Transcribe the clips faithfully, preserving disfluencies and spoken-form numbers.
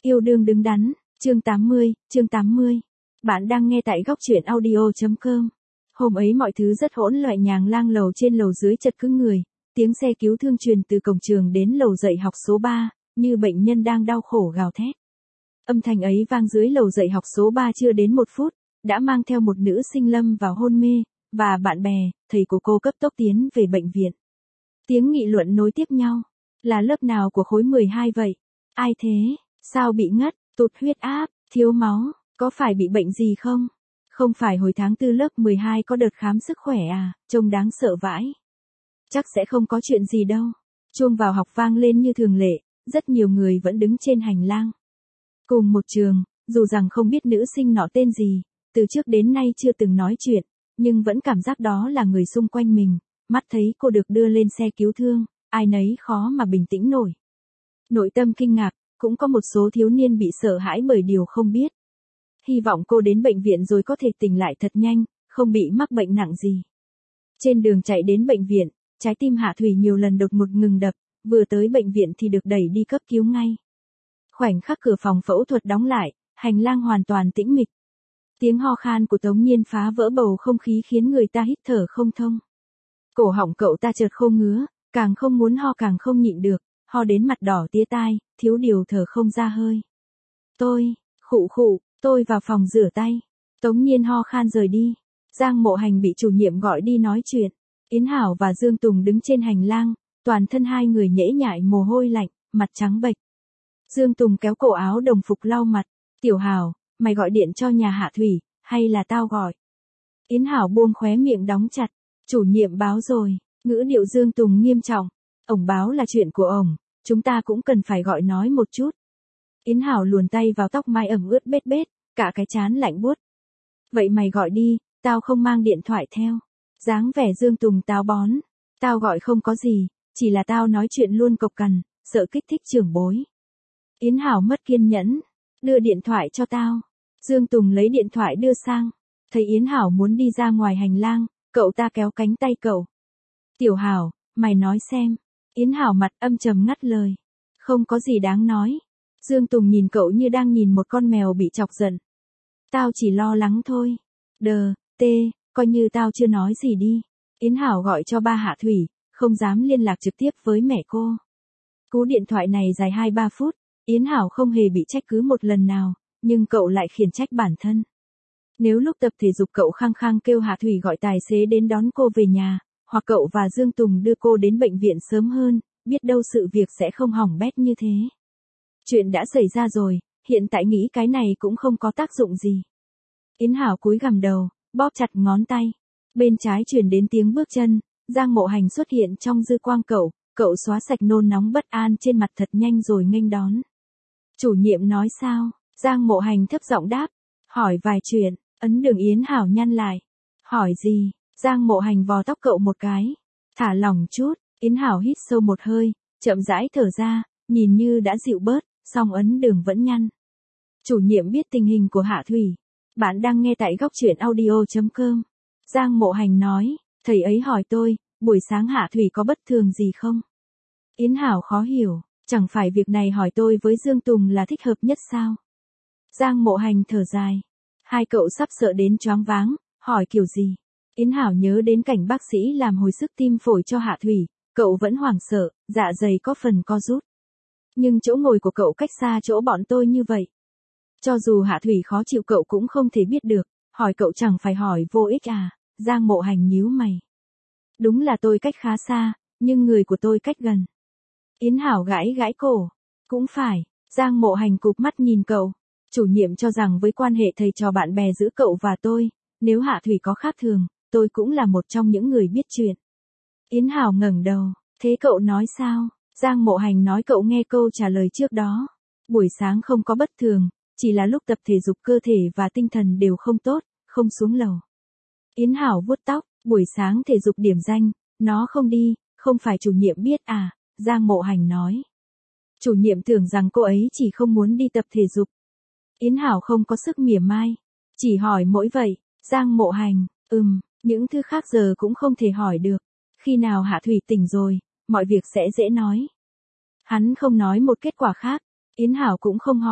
Yêu đương đứng đắn, chương tám mươi, chương tám mươi. Bạn đang nghe tại góc truyện audio.com. Hôm ấy mọi thứ rất hỗn loạn, nhàng lang lầu trên lầu dưới chật cứng người, tiếng xe cứu thương truyền từ cổng trường đến lầu dạy học số ba, như bệnh nhân đang đau khổ gào thét. Âm thanh ấy vang dưới lầu dạy học số ba chưa đến một phút, đã mang theo một nữ sinh lâm vào hôn mê, và bạn bè, thầy của cô cấp tốc tiến về bệnh viện. Tiếng nghị luận nối tiếp nhau. Là lớp nào của khối mười hai vậy? Ai thế? Sao bị ngất, tụt huyết áp, thiếu máu, có phải bị bệnh gì không? Không phải hồi tháng tư lớp mười hai có đợt khám sức khỏe à, trông đáng sợ vãi. Chắc sẽ không có chuyện gì đâu. Chuông vào học vang lên như thường lệ, rất nhiều người vẫn đứng trên hành lang. Cùng một trường, dù rằng không biết nữ sinh nọ tên gì, từ trước đến nay chưa từng nói chuyện, nhưng vẫn cảm giác đó là người xung quanh mình, mắt thấy cô được đưa lên xe cứu thương, ai nấy khó mà bình tĩnh nổi. Nội tâm kinh ngạc, cũng có một số thiếu niên bị sợ hãi bởi điều không biết. Hy vọng cô đến bệnh viện rồi có thể tỉnh lại thật nhanh, không bị mắc bệnh nặng gì. Trên đường chạy đến bệnh viện, trái tim Hạ Thủy nhiều lần đột ngột ngừng đập, vừa tới bệnh viện thì được đẩy đi cấp cứu ngay. Khoảnh khắc cửa phòng phẫu thuật đóng lại, hành lang hoàn toàn tĩnh mịch. Tiếng ho khan của Tống Nhiên phá vỡ bầu không khí khiến người ta hít thở không thông. Cổ họng cậu ta chợt khô ngứa, càng không muốn ho càng không nhịn được, ho đến mặt đỏ tía tai, thiếu điều thở không ra hơi. Tôi, khụ khụ, tôi vào phòng rửa tay. Tống Nhiên ho khan rời đi. Giang Mộ Hành bị chủ nhiệm gọi đi nói chuyện. Yến Hảo và Dương Tùng đứng trên hành lang, toàn thân hai người nhễ nhại mồ hôi lạnh, mặt trắng bệch. Dương Tùng kéo cổ áo đồng phục lau mặt. Tiểu Hảo, mày gọi điện cho nhà Hạ Thủy, hay là tao gọi? Yến Hảo buông khóe miệng đóng chặt. Chủ nhiệm báo rồi, ngữ điệu Dương Tùng nghiêm trọng. Ổng báo là chuyện của ổng, chúng ta cũng cần phải gọi nói một chút. Yến Hảo luồn tay vào tóc mai ẩm ướt bết bết, cả cái trán lạnh buốt. Vậy mày gọi đi, tao không mang điện thoại theo. Dáng vẻ Dương Tùng táo bón. Tao gọi không có gì, chỉ là tao nói chuyện luôn cộc cằn, sợ kích thích trưởng bối. Yến Hảo mất kiên nhẫn. Đưa điện thoại cho tao. Dương Tùng lấy điện thoại đưa sang. Thấy Yến Hảo muốn đi ra ngoài hành lang, cậu ta kéo cánh tay cậu. Tiểu Hảo, mày nói xem. Yến Hảo mặt âm trầm ngắt lời. Không có gì đáng nói. Dương Tùng nhìn cậu như đang nhìn một con mèo bị chọc giận. Tao chỉ lo lắng thôi. Đờ, tê, coi như tao chưa nói gì đi. Yến Hảo gọi cho ba Hạ Thủy, không dám liên lạc trực tiếp với mẹ cô. Cú điện thoại này dài hai ba phút, Yến Hảo không hề bị trách cứ một lần nào, nhưng cậu lại khiển trách bản thân. Nếu lúc tập thể dục cậu khăng khăng kêu Hạ Thủy gọi tài xế đến đón cô về nhà, hoặc cậu và Dương Tùng đưa cô đến bệnh viện sớm hơn, biết đâu sự việc sẽ không hỏng bét như thế. Chuyện đã xảy ra rồi, hiện tại nghĩ cái này cũng không có tác dụng gì. Yến Hảo cúi gằm đầu, bóp chặt ngón tay. Bên trái truyền đến tiếng bước chân, Giang Mộ Hành xuất hiện trong dư quang cậu, cậu xóa sạch nôn nóng bất an trên mặt thật nhanh rồi nghênh đón. Chủ nhiệm nói sao? Giang Mộ Hành thấp giọng đáp. Hỏi vài chuyện, ấn đường Yến Hảo nhăn lại. Hỏi gì? Giang Mộ Hành vò tóc cậu một cái. Thả lỏng chút, Yến Hảo hít sâu một hơi, chậm rãi thở ra, nhìn như đã dịu bớt, song ấn đường vẫn nhăn. Chủ nhiệm biết tình hình của Hạ Thủy. Bạn đang nghe tại góc truyện audio.com. Giang Mộ Hành nói, thầy ấy hỏi tôi, buổi sáng Hạ Thủy có bất thường gì không? Yến Hảo khó hiểu, chẳng phải việc này hỏi tôi với Dương Tùng là thích hợp nhất sao? Giang Mộ Hành thở dài. Hai cậu sắp sợ đến choáng váng, hỏi kiểu gì? Yến Hảo nhớ đến cảnh bác sĩ làm hồi sức tim phổi cho Hạ Thủy, cậu vẫn hoảng sợ, dạ dày có phần co rút. Nhưng chỗ ngồi của cậu cách xa chỗ bọn tôi như vậy. Cho dù Hạ Thủy khó chịu cậu cũng không thể biết được, hỏi cậu chẳng phải hỏi vô ích à? Giang Mộ Hành nhíu mày. Đúng là tôi cách khá xa, nhưng người của tôi cách gần. Yến Hảo gãi gãi cổ. Cũng phải, Giang Mộ Hành cụp mắt nhìn cậu. Chủ nhiệm cho rằng với quan hệ thầy trò bạn bè giữa cậu và tôi, nếu Hạ Thủy có khác thường, tôi cũng là một trong những người biết chuyện. Yến Hảo ngẩng đầu, thế cậu nói sao? Giang Mộ Hành nói cậu nghe câu trả lời trước đó. Buổi sáng không có bất thường, chỉ là lúc tập thể dục cơ thể và tinh thần đều không tốt, không xuống lầu. Yến Hảo vuốt tóc, buổi sáng thể dục điểm danh, nó không đi, không phải chủ nhiệm biết à? Giang Mộ Hành nói. Chủ nhiệm tưởng rằng cô ấy chỉ không muốn đi tập thể dục. Yến Hảo không có sức mỉa mai, chỉ hỏi mỗi vậy. Giang Mộ Hành, ừm, những thứ khác giờ cũng không thể hỏi được. Khi nào Hạ Thủy tỉnh rồi, mọi việc sẽ dễ nói. Hắn không nói một kết quả khác, Yến Hảo cũng không hỏi,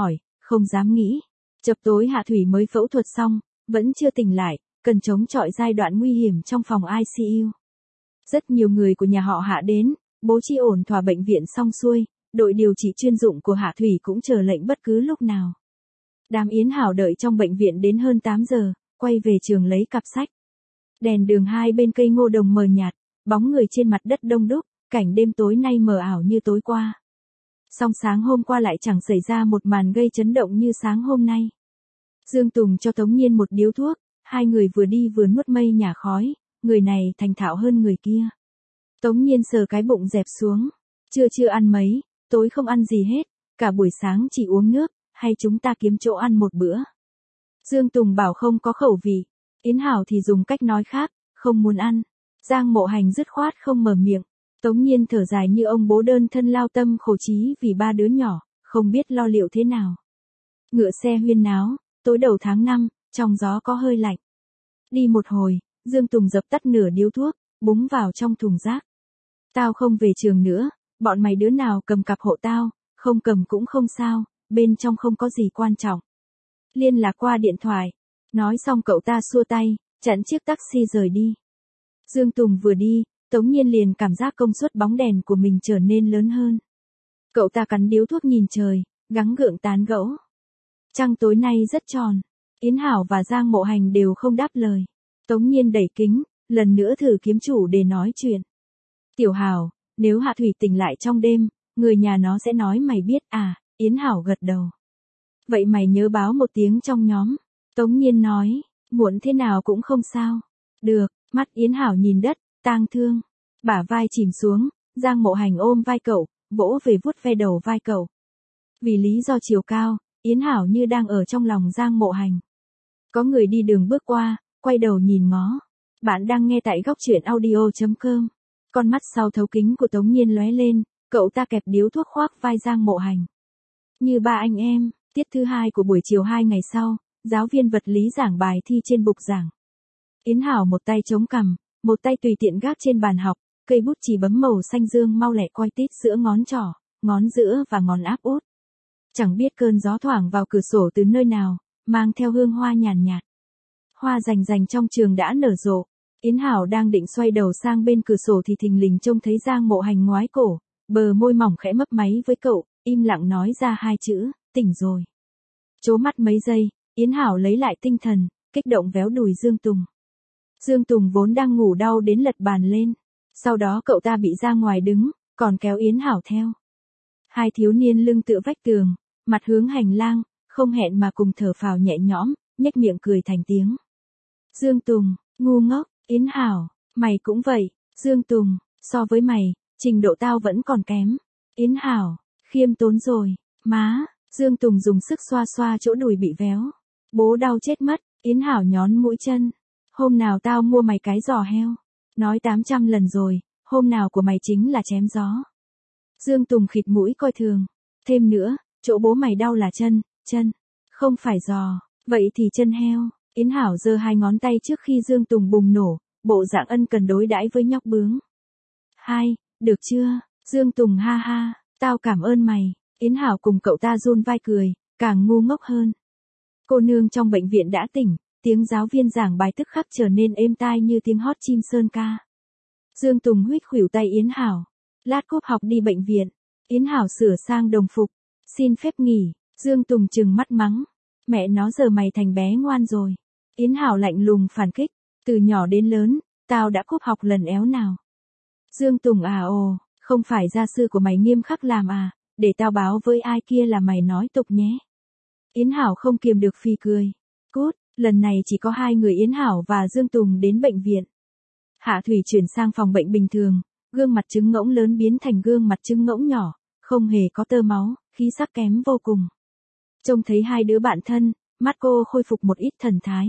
không dám nghĩ. Chập tối Hạ Thủy mới phẫu thuật xong, vẫn chưa tỉnh lại, cần chống chọi giai đoạn nguy hiểm trong phòng i xê u. Rất nhiều người của nhà họ Hạ đến, bố trí ổn thỏa bệnh viện xong xuôi, đội điều trị chuyên dụng của Hạ Thủy cũng chờ lệnh bất cứ lúc nào. Đám Yến Hảo đợi trong bệnh viện đến hơn tám giờ, quay về trường lấy cặp sách. Đèn đường hai bên cây ngô đồng mờ nhạt, bóng người trên mặt đất đông đúc, cảnh đêm tối nay mờ ảo như tối qua. Song sáng hôm qua lại chẳng xảy ra một màn gây chấn động như sáng hôm nay. Dương Tùng cho Tống Nhiên một điếu thuốc, hai người vừa đi vừa nuốt mây nhả khói, người này thành thạo hơn người kia. Tống Nhiên sờ cái bụng dẹp xuống, trưa chưa ăn mấy, tối không ăn gì hết, cả buổi sáng chỉ uống nước, hay chúng ta kiếm chỗ ăn một bữa. Dương Tùng bảo không có khẩu vị, Yến Hảo thì dùng cách nói khác, không muốn ăn. Giang Mộ Hành dứt khoát không mở miệng. Tống Nhiên thở dài như ông bố đơn thân lao tâm khổ trí vì ba đứa nhỏ, không biết lo liệu thế nào. Ngựa xe huyên náo, tối đầu tháng năm, trong gió có hơi lạnh. Đi một hồi, Dương Tùng dập tắt nửa điếu thuốc, búng vào trong thùng rác. Tao không về trường nữa, bọn mày đứa nào cầm cặp hộ tao, không cầm cũng không sao, bên trong không có gì quan trọng. Liên lạc qua điện thoại. Nói xong cậu ta xua tay, chặn chiếc taxi rời đi. Dương Tùng vừa đi, Tống Nhiên liền cảm giác công suất bóng đèn của mình trở nên lớn hơn. Cậu ta cắn điếu thuốc nhìn trời, gắng gượng tán gẫu. Trăng tối nay rất tròn. Yến Hảo và Giang Mộ Hành đều không đáp lời. Tống Nhiên đẩy kính, lần nữa thử kiếm chủ để nói chuyện. Tiểu Hảo, nếu Hạ Thủy tỉnh lại trong đêm, người nhà nó sẽ nói mày biết à, Yến Hảo gật đầu. Vậy mày nhớ báo một tiếng trong nhóm. Tống Nhiên nói, muộn thế nào cũng không sao. Được, mắt Yến Hảo nhìn đất, tang thương. Bả vai chìm xuống, Giang Mộ Hành ôm vai cậu, vỗ về vuốt ve đầu vai cậu. Vì lý do chiều cao, Yến Hảo như đang ở trong lòng Giang Mộ Hành. Có người đi đường bước qua, quay đầu nhìn ngó. Bạn đang nghe tại góc truyện audio chấm com. Con mắt sau thấu kính của Tống Nhiên lóe lên, cậu ta kẹp điếu thuốc khoác vai Giang Mộ Hành. Như ba anh em, tiết thứ hai của buổi chiều hai ngày sau, giáo viên vật lý giảng bài thi trên bục giảng. Yến Hảo một tay chống cằm, một tay tùy tiện gác trên bàn học, cây bút chì bấm màu xanh dương mau lẹ coi tít giữa ngón trỏ, ngón giữa và ngón áp út. Chẳng biết cơn gió thoảng vào cửa sổ từ nơi nào, mang theo hương hoa nhàn nhạt. Hoa rành rành trong trường đã nở rộ. Yến Hảo đang định xoay đầu sang bên cửa sổ thì thình lình trông thấy Giang Mộ Hành ngoái cổ, bờ môi mỏng khẽ mấp máy với cậu, im lặng nói ra hai chữ, tỉnh rồi. Chố mắt mấy giây, Yến Hảo lấy lại tinh thần, kích động véo đùi Dương Tùng. Dương Tùng vốn đang ngủ đau đến lật bàn lên. Sau đó cậu ta bị ra ngoài đứng, còn kéo Yến Hảo theo. Hai thiếu niên lưng tựa vách tường, mặt hướng hành lang, không hẹn mà cùng thở phào nhẹ nhõm, nhếch miệng cười thành tiếng. Dương Tùng, ngu ngốc, Yến Hảo, mày cũng vậy. Dương Tùng, so với mày, trình độ tao vẫn còn kém. Yến Hảo, khiêm tốn rồi, má. Dương Tùng dùng sức xoa xoa chỗ đùi bị véo. Bố đau chết mất. Yến Hảo nhón mũi chân. Hôm nào tao mua mày cái giò heo. Nói tám trăm lần rồi, hôm nào của mày chính là chém gió. Dương Tùng khịt mũi coi thường. Thêm nữa, chỗ bố mày đau là chân, chân, không phải giò, vậy thì chân heo. Yến Hảo giơ hai ngón tay trước khi Dương Tùng bùng nổ, bộ dạng ân cần đối đãi với nhóc bướng. Hai, được chưa? Dương Tùng ha ha, tao cảm ơn mày. Yến Hảo cùng cậu ta run vai cười, càng ngu ngốc hơn. Cô nương trong bệnh viện đã tỉnh, tiếng giáo viên giảng bài tức khắc trở nên êm tai như tiếng hót chim sơn ca. Dương Tùng huých khuỷu tay Yến Hảo. Lát cúp học đi bệnh viện. Yến Hảo sửa sang đồng phục. Xin phép nghỉ. Dương Tùng trừng mắt mắng. Mẹ nó giờ mày thành bé ngoan rồi. Yến Hảo lạnh lùng phản kích. Từ nhỏ đến lớn, tao đã cúp học lần éo nào. Dương Tùng à ồ, không phải gia sư của mày nghiêm khắc làm à, để tao báo với ai kia là mày nói tục nhé. Yến Hảo không kiềm được phì cười. Cút, lần này chỉ có hai người Yến Hảo và Dương Tùng đến bệnh viện. Hạ Thủy chuyển sang phòng bệnh bình thường, gương mặt trứng ngỗng lớn biến thành gương mặt trứng ngỗng nhỏ, không hề có tơ máu, khí sắc kém vô cùng. Trông thấy hai đứa bạn thân, mắt cô khôi phục một ít thần thái.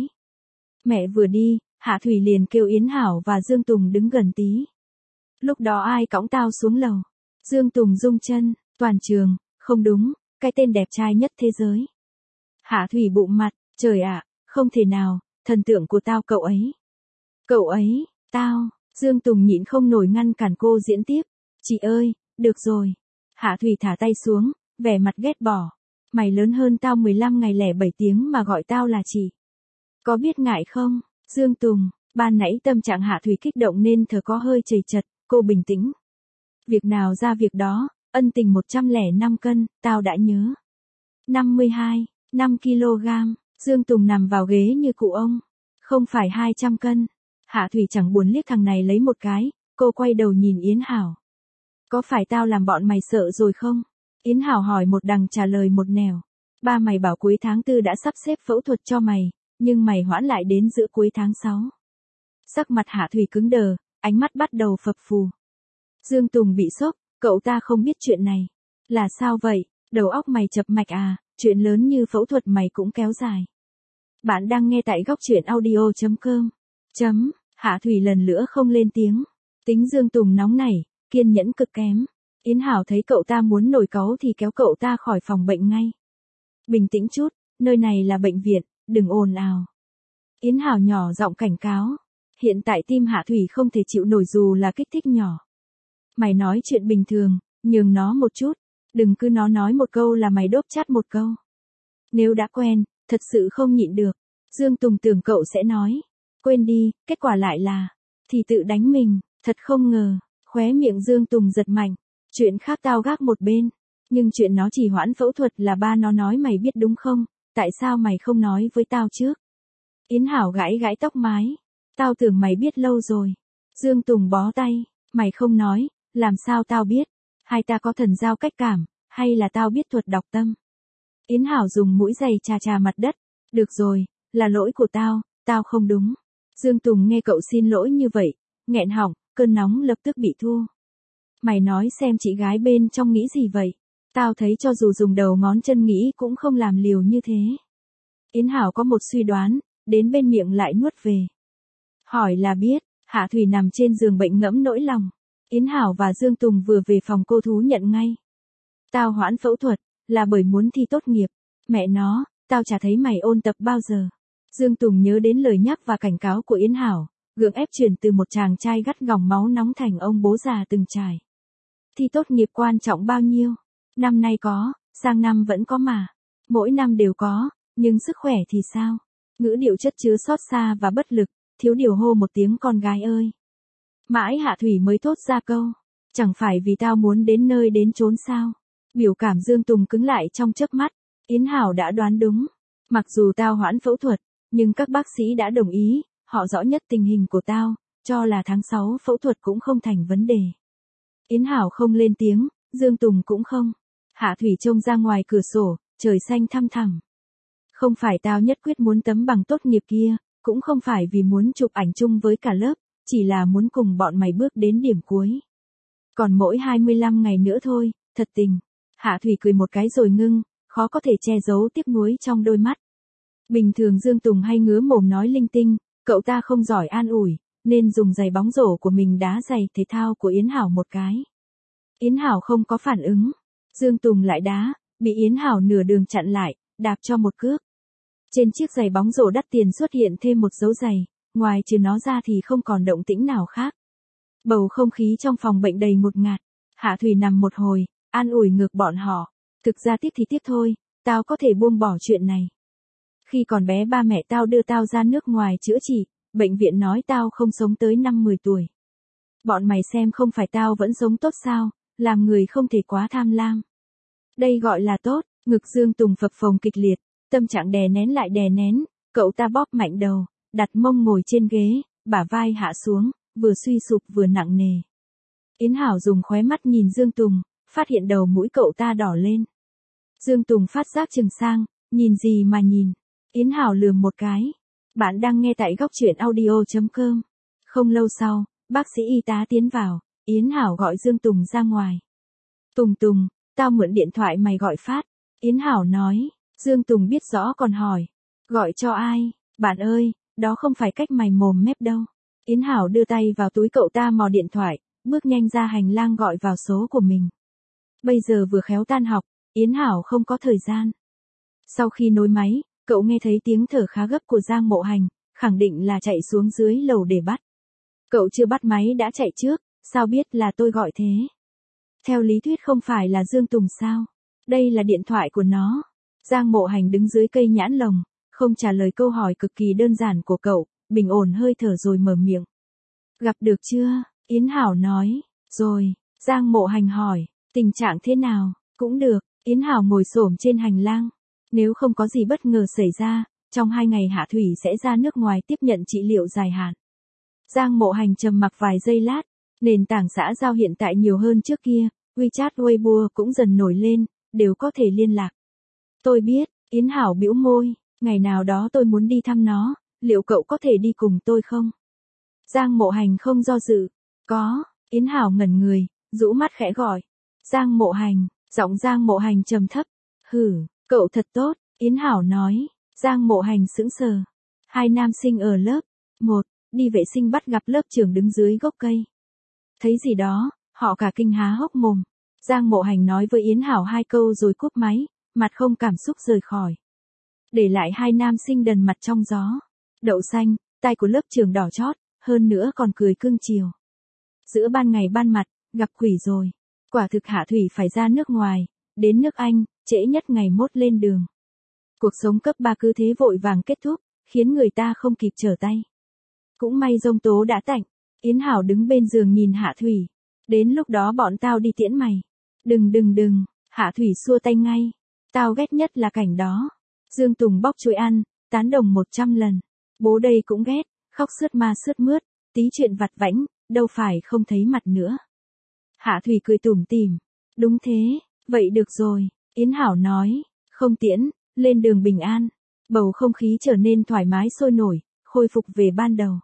Mẹ vừa đi, Hạ Thủy liền kêu Yến Hảo và Dương Tùng đứng gần tí. Lúc đó ai cõng tao xuống lầu? Dương Tùng rung chân, toàn trường, không đúng, cái tên đẹp trai nhất thế giới. Hạ Thủy bụng mặt, trời ạ, không thể nào, thần tượng của tao cậu ấy. Cậu ấy, tao, Dương Tùng nhịn không nổi ngăn cản cô diễn tiếp. Chị ơi, được rồi. Hạ Thủy thả tay xuống, vẻ mặt ghét bỏ. Mày lớn hơn tao mười lăm ngày lẻ bảy tiếng mà gọi tao là chị. Có biết ngại không? Dương Tùng, ban nãy tâm trạng Hạ Thủy kích động nên thở có hơi chầy chật, cô bình tĩnh. Việc nào ra việc đó, ân tình một trăm lẻ năm cân, tao đã nhớ. năm mươi hai, năm ki lô gam, Dương Tùng nằm vào ghế như cụ ông. Không phải hai trăm cân. Hạ Thủy chẳng buồn liếc thằng này lấy một cái, cô quay đầu nhìn Yến Hảo. Có phải tao làm bọn mày sợ rồi không? Yến Hảo hỏi một đằng trả lời một nẻo. Ba mày bảo cuối tháng tư đã sắp xếp phẫu thuật cho mày, nhưng mày hoãn lại đến giữa cuối tháng sáu. Sắc mặt Hạ Thủy cứng đờ, ánh mắt bắt đầu phập phù. Dương Tùng bị sốc, cậu ta không biết chuyện này. Là sao vậy? Đầu óc mày chập mạch à, chuyện lớn như phẫu thuật mày cũng kéo dài. Bạn đang nghe tại góc truyện audio chấm com. Chấm, Hạ Thủy lần nữa không lên tiếng. Tính Dương Tùng nóng nảy, kiên nhẫn cực kém. Yến Hảo thấy cậu ta muốn nổi cáu thì kéo cậu ta khỏi phòng bệnh ngay. Bình tĩnh chút, nơi này là bệnh viện, đừng ồn ào. Yến Hảo nhỏ giọng cảnh cáo. Hiện tại tim Hạ Thủy không thể chịu nổi dù là kích thích nhỏ. Mày nói chuyện bình thường, nhường nó một chút. Đừng cứ nó nói một câu là mày đốp chát một câu. Nếu đã quen, thật sự không nhịn được. Dương Tùng tưởng cậu sẽ nói. Quên đi, kết quả lại là. Thì tự đánh mình, thật không ngờ. Khóe miệng Dương Tùng giật mạnh. Chuyện khác tao gác một bên. Nhưng chuyện nó chỉ hoãn phẫu thuật là ba nó nói mày biết đúng không? Tại sao mày không nói với tao trước? Yến Hảo gãi gãi tóc mái. Tao tưởng mày biết lâu rồi. Dương Tùng bó tay. Mày không nói, làm sao tao biết? Hay ta có thần giao cách cảm, hay là tao biết thuật đọc tâm? Yến Hảo dùng mũi giày chà chà mặt đất. Được rồi, là lỗi của tao, tao không đúng. Dương Tùng nghe cậu xin lỗi như vậy, nghẹn họng, cơn nóng lập tức bị thua. Mày nói xem chị gái bên trong nghĩ gì vậy? Tao thấy cho dù dùng đầu ngón chân nghĩ cũng không làm liều như thế. Yến Hảo có một suy đoán, đến bên miệng lại nuốt về. Hỏi là biết, Hạ Thủy nằm trên giường bệnh ngẫm nỗi lòng. Yến Hảo và Dương Tùng vừa về phòng cô thú nhận ngay. Tao hoãn phẫu thuật, là bởi muốn thi tốt nghiệp. Mẹ nó, tao chả thấy mày ôn tập bao giờ. Dương Tùng nhớ đến lời nhắc và cảnh cáo của Yến Hảo, gượng ép chuyển từ một chàng trai gắt gỏng máu nóng thành ông bố già từng trải. Thi tốt nghiệp quan trọng bao nhiêu? Năm nay có, sang năm vẫn có mà. Mỗi năm đều có, nhưng sức khỏe thì sao? Ngữ điệu chất chứa xót xa và bất lực, thiếu điều hô một tiếng con gái ơi. Mãi Hạ Thủy mới thốt ra câu. Chẳng phải vì tao muốn đến nơi đến chốn sao? Biểu cảm Dương Tùng cứng lại trong chớp mắt. Yến Hảo đã đoán đúng. Mặc dù tao hoãn phẫu thuật, nhưng các bác sĩ đã đồng ý, họ rõ nhất tình hình của tao, cho là tháng sáu phẫu thuật cũng không thành vấn đề. Yến Hảo không lên tiếng, Dương Tùng cũng không. Hạ Thủy trông ra ngoài cửa sổ, trời xanh thăm thẳm. Không phải tao nhất quyết muốn tấm bằng tốt nghiệp kia, cũng không phải vì muốn chụp ảnh chung với cả lớp, chỉ là muốn cùng bọn mày bước đến điểm cuối. Còn mỗi hai mươi lăm ngày nữa thôi, thật tình. Hạ Thủy cười một cái rồi ngưng, khó có thể che giấu tiếc nuối trong đôi mắt. Bình thường Dương Tùng hay ngứa mồm nói linh tinh, cậu ta không giỏi an ủi, nên dùng giày bóng rổ của mình đá giày thể thao của Yến Hảo một cái. Yến Hảo không có phản ứng. Dương Tùng lại đá, bị Yến Hảo nửa đường chặn lại, đạp cho một cước. Trên chiếc giày bóng rổ đắt tiền xuất hiện thêm một dấu giày, ngoài trừ nó ra thì không còn động tĩnh nào khác. Bầu không khí trong phòng bệnh đầy ngột ngạt. Hạ Thủy nằm một hồi, an ủi ngược bọn họ. Thực ra tiếc thì tiếc thôi, tao có thể buông bỏ chuyện này. Khi còn bé ba mẹ tao đưa tao ra nước ngoài chữa trị, bệnh viện nói tao không sống tới năm mười tuổi. Bọn mày xem không phải tao vẫn sống tốt sao, làm người không thể quá tham lam. Đây gọi là tốt, ngực Dương Tùng phập phồng kịch liệt, tâm trạng đè nén lại đè nén, cậu ta bóp mạnh đầu, đặt mông ngồi trên ghế, bả vai hạ xuống, vừa suy sụp vừa nặng nề. Yến Hảo dùng khóe mắt nhìn Dương Tùng, phát hiện đầu mũi cậu ta đỏ lên. Dương Tùng phát giác chừng sang, nhìn gì mà nhìn. Yến Hảo lườm một cái. Bạn đang nghe tại góc truyện audio chấm com. Không lâu sau, bác sĩ y tá tiến vào, Yến Hảo gọi Dương Tùng ra ngoài. Tùng Tùng, tao mượn điện thoại mày gọi phát. Yến Hảo nói, Dương Tùng biết rõ còn hỏi. Gọi cho ai? Bạn ơi, đó không phải cách mày mồm mép đâu. Yến Hảo đưa tay vào túi cậu ta mò điện thoại, bước nhanh ra hành lang gọi vào số của mình. Bây giờ vừa khéo tan học, Yến Hảo không có thời gian. Sau khi nối máy, cậu nghe thấy tiếng thở khá gấp của Giang Mộ Hành, khẳng định là chạy xuống dưới lầu để bắt. Cậu chưa bắt máy đã chạy trước, sao biết là tôi gọi thế? Theo lý thuyết không phải là Dương Tùng sao? Đây là điện thoại của nó. Giang Mộ Hành đứng dưới cây nhãn lồng, không trả lời câu hỏi cực kỳ đơn giản của cậu, bình ổn hơi thở rồi mở miệng. Gặp được chưa? Yến Hảo nói. Rồi, Giang Mộ Hành hỏi, tình trạng thế nào? Cũng được, Yến Hảo ngồi xổm trên hành lang. Nếu không có gì bất ngờ xảy ra, trong hai ngày Hạ Thủy sẽ ra nước ngoài tiếp nhận trị liệu dài hạn. Giang Mộ Hành trầm mặc vài giây lát, nền tảng xã giao hiện tại nhiều hơn trước kia, WeChat Weibo cũng dần nổi lên, đều có thể liên lạc. Tôi biết, Yến Hảo bĩu môi, ngày nào đó tôi muốn đi thăm nó, liệu cậu có thể đi cùng tôi không? Giang Mộ Hành không do dự. Có, Yến Hảo ngẩn người, rũ mắt khẽ gọi. Giang Mộ Hành, giọng Giang Mộ Hành trầm thấp. Hử, cậu thật tốt, Yến Hảo nói. Giang Mộ Hành sững sờ. Hai nam sinh ở lớp một, đi vệ sinh bắt gặp lớp trưởng đứng dưới gốc cây. Thấy gì đó, họ cả kinh há hốc mồm. Giang Mộ Hành nói với Yến Hảo hai câu rồi cúp máy, mặt không cảm xúc rời khỏi. Để lại hai nam sinh đần mặt trong gió. Đậu xanh, tai của lớp trưởng đỏ chót, hơn nữa còn cười cưng chiều. Giữa ban ngày ban mặt, gặp quỷ rồi. Quả thực Hạ Thủy phải ra nước ngoài, đến nước Anh, trễ nhất ngày mốt lên đường. Cuộc sống cấp ba cứ thế vội vàng kết thúc, khiến người ta không kịp trở tay. Cũng may giông tố đã tạnh, Yến Hảo đứng bên giường nhìn Hạ Thủy. Đến lúc đó bọn tao đi tiễn mày. Đừng đừng đừng, Hạ Thủy xua tay ngay. Tao ghét nhất là cảnh đó. Dương Tùng bóc chuối ăn, tán đồng một trăm lần. Bố đây cũng ghét, khóc sướt ma sướt mướt, tí chuyện vặt vãnh, đâu phải không thấy mặt nữa. Hạ Thủy cười tủm tỉm. Đúng thế, vậy được rồi, Yến Hảo nói, không tiễn, lên đường bình an. Bầu không khí trở nên thoải mái sôi nổi, khôi phục về ban đầu.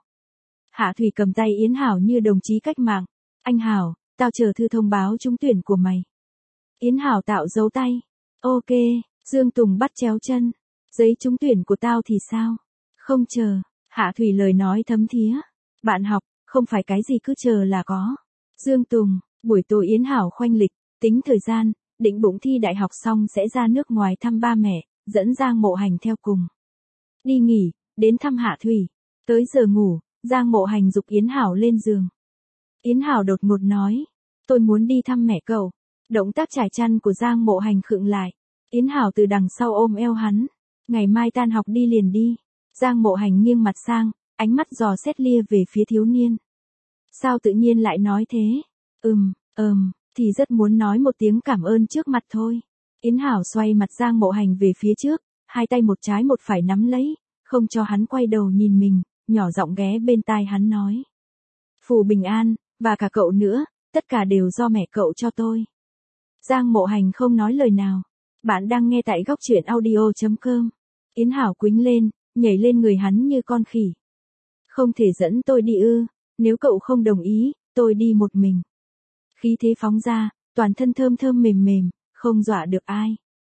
Hạ Thủy cầm tay Yến Hảo như đồng chí cách mạng. Anh Hảo, tao chờ thư thông báo trúng tuyển của mày. Yến Hảo tạo dấu tay. Ok, Dương Tùng bắt chéo chân. Giấy trúng tuyển của tao thì sao? Không chờ. Hạ Thủy lời nói thấm thía. Bạn học, không phải cái gì cứ chờ là có. Dương Tùng, buổi tối Yến Hảo khoanh lịch, tính thời gian, định bụng thi đại học xong sẽ ra nước ngoài thăm ba mẹ, dẫn Giang Mộ Hành theo cùng. Đi nghỉ, đến thăm Hạ Thủy. Tới giờ ngủ, Giang Mộ Hành giục Yến Hảo lên giường. Yến Hảo đột ngột nói, tôi muốn đi thăm mẹ cậu. Động tác trải chăn của Giang Mộ Hành khựng lại. Yến Hảo từ đằng sau ôm eo hắn. Ngày mai tan học đi liền đi. Giang Mộ Hành nghiêng mặt sang, ánh mắt dò xét lia về phía thiếu niên. Sao tự nhiên lại nói thế? Ừm, ừm, thì rất muốn nói một tiếng cảm ơn trước mặt thôi. Yến Hảo xoay mặt Giang Mộ Hành về phía trước, hai tay một trái một phải nắm lấy, không cho hắn quay đầu nhìn mình, nhỏ giọng ghé bên tai hắn nói. Phù bình an, và cả cậu nữa, tất cả đều do mẹ cậu cho tôi. Giang Mộ Hành không nói lời nào. Bạn đang nghe tại góc truyện audio chấm com. Yến Hảo quĩnh lên, nhảy lên người hắn như con khỉ. Không thể dẫn tôi đi ư, nếu cậu không đồng ý, tôi đi một mình. Khí thế phóng ra, toàn thân thơm thơm mềm mềm, không dọa được ai.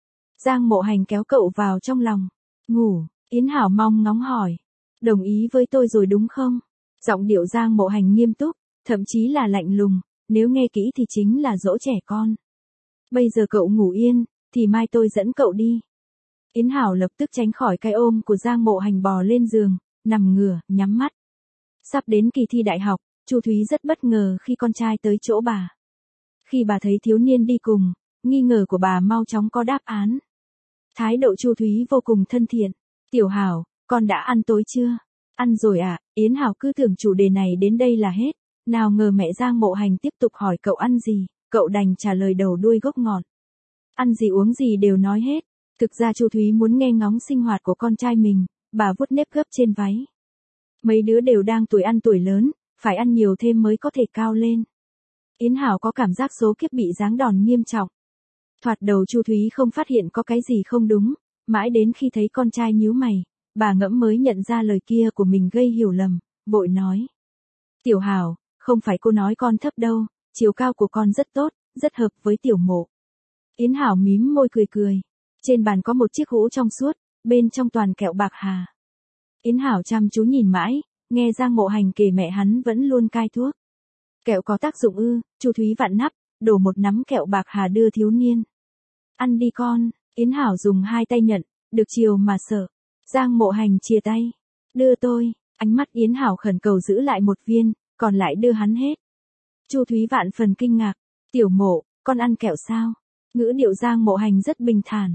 Giang Mộ Hành kéo cậu vào trong lòng. Ngủ, Yến Hảo mong ngóng hỏi. Đồng ý với tôi rồi đúng không? Giọng điệu Giang Mộ Hành nghiêm túc, thậm chí là lạnh lùng, nếu nghe kỹ thì chính là dỗ trẻ con. Bây giờ cậu ngủ yên, thì mai tôi dẫn cậu đi. Yến Hảo lập tức tránh khỏi cái ôm của Giang Mộ Hành bò lên giường, nằm ngửa, nhắm mắt. Sắp đến kỳ thi đại học, Chu Thúy rất bất ngờ khi con trai tới chỗ bà. Khi bà thấy thiếu niên đi cùng, nghi ngờ của bà mau chóng có đáp án. Thái độ Chu Thúy vô cùng thân thiện. Tiểu Hảo, con đã ăn tối chưa? Ăn rồi ạ, à? Yến Hảo cứ tưởng chủ đề này đến đây là hết. Nào ngờ mẹ Giang Mộ Hành tiếp tục hỏi cậu ăn gì, cậu đành trả lời đầu đuôi gốc ngọn. Ăn gì uống gì đều nói hết. Thực ra Chu Thúy muốn nghe ngóng sinh hoạt của con trai mình, bà vuốt nếp gấp trên váy. Mấy đứa đều đang tuổi ăn tuổi lớn, phải ăn nhiều thêm mới có thể cao lên. Yến Hảo có cảm giác số kiếp bị giáng đòn nghiêm trọng. Thoạt đầu Chu Thúy không phát hiện có cái gì không đúng, mãi đến khi thấy con trai nhíu mày, bà ngẫm mới nhận ra lời kia của mình gây hiểu lầm, vội nói. Tiểu Hảo, không phải cô nói con thấp đâu, chiều cao của con rất tốt, rất hợp với Tiểu Mộ. Yến Hảo mím môi cười cười. Trên bàn có một chiếc hũ trong suốt, bên trong toàn kẹo bạc hà. Yến Hảo chăm chú nhìn mãi, nghe Giang Mộ Hành kể mẹ hắn vẫn luôn cai thuốc. Kẹo có tác dụng ư? Chu Thúy vặn nắp, đổ một nắm kẹo bạc hà đưa thiếu niên. Ăn đi con, Yến Hảo dùng hai tay nhận, được chiều mà sợ. Giang Mộ Hành chia tay. Đưa tôi, ánh mắt Yến Hảo khẩn cầu giữ lại một viên, còn lại đưa hắn hết. Chu Thúy vạn phần kinh ngạc. Tiểu Mộ, con ăn kẹo sao? Ngữ điệu Giang Mộ Hành rất bình thản.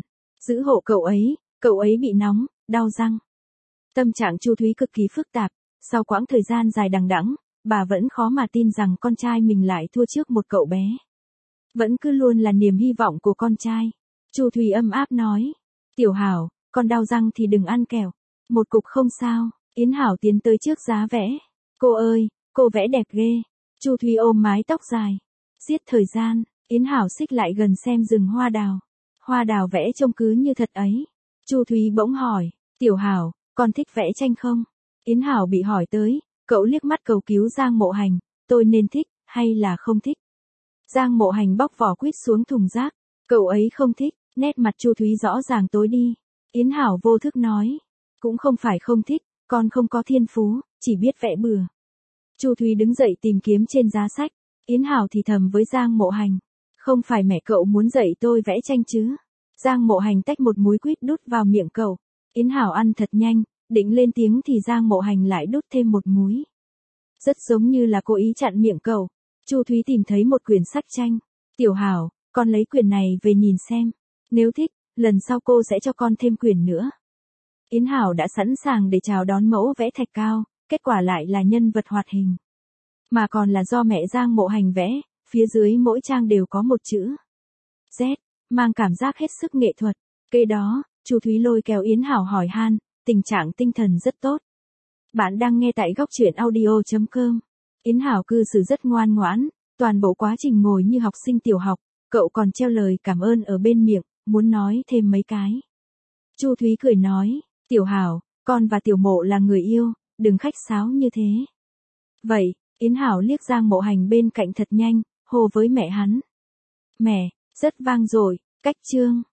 Giữ hộ cậu ấy, cậu ấy bị nóng, đau răng. Tâm trạng Chu Thúy cực kỳ phức tạp, sau quãng thời gian dài đằng đẵng, bà vẫn khó mà tin rằng con trai mình lại thua trước một cậu bé. Vẫn cứ luôn là niềm hy vọng của con trai. Chu Thúy ấm áp nói, Tiểu Hảo, con đau răng thì đừng ăn kẹo. Một cục không sao. Yến Hảo tiến tới trước giá vẽ. Cô ơi, cô vẽ đẹp ghê. Chu Thúy ôm mái tóc dài. Giết thời gian, Yến Hảo xích lại gần xem rừng hoa đào. Hoa đào vẽ trông cứ như thật ấy. Chu Thúy bỗng hỏi, Tiểu Hảo, con thích vẽ tranh không? Yến Hảo bị hỏi tới, cậu liếc mắt cầu cứu Giang Mộ Hành, tôi nên thích, hay là không thích? Giang Mộ Hành bóc vỏ quýt xuống thùng rác, cậu ấy không thích, nét mặt Chu Thúy rõ ràng tối đi. Yến Hảo vô thức nói, cũng không phải không thích, con không có thiên phú, chỉ biết vẽ bừa. Chu Thúy đứng dậy tìm kiếm trên giá sách, Yến Hảo thì thầm với Giang Mộ Hành, không phải mẹ cậu muốn dạy tôi vẽ tranh chứ? Giang Mộ Hành tách một múi quýt đút vào miệng cậu, Yến Hảo ăn thật nhanh, định lên tiếng thì Giang Mộ Hành lại đút thêm một múi. Rất giống như là cố ý chặn miệng cậu. Chu Thúy tìm thấy một quyển sách tranh, Tiểu Hảo, con lấy quyển này về nhìn xem, nếu thích, lần sau cô sẽ cho con thêm quyển nữa. Yến Hảo đã sẵn sàng để chào đón mẫu vẽ thạch cao, kết quả lại là nhân vật hoạt hình. Mà còn là do mẹ Giang Mộ Hành vẽ, phía dưới mỗi trang đều có một chữ Z, mang cảm giác hết sức nghệ thuật. Kế đó, Chu Thúy lôi kéo Yến Hảo hỏi han, tình trạng tinh thần rất tốt. Bạn đang nghe tại góc truyện audio chấm com. Yến Hảo cư xử rất ngoan ngoãn, toàn bộ quá trình ngồi như học sinh tiểu học, cậu còn treo lời cảm ơn ở bên miệng, muốn nói thêm mấy cái. Chu Thúy cười nói, Tiểu Hảo, con và Tiểu Mộ là người yêu, đừng khách sáo như thế. Vậy, Yến Hảo liếc Giang Mộ Hành bên cạnh thật nhanh, hô với mẹ hắn. Mẹ, rất vang dội, cách chương.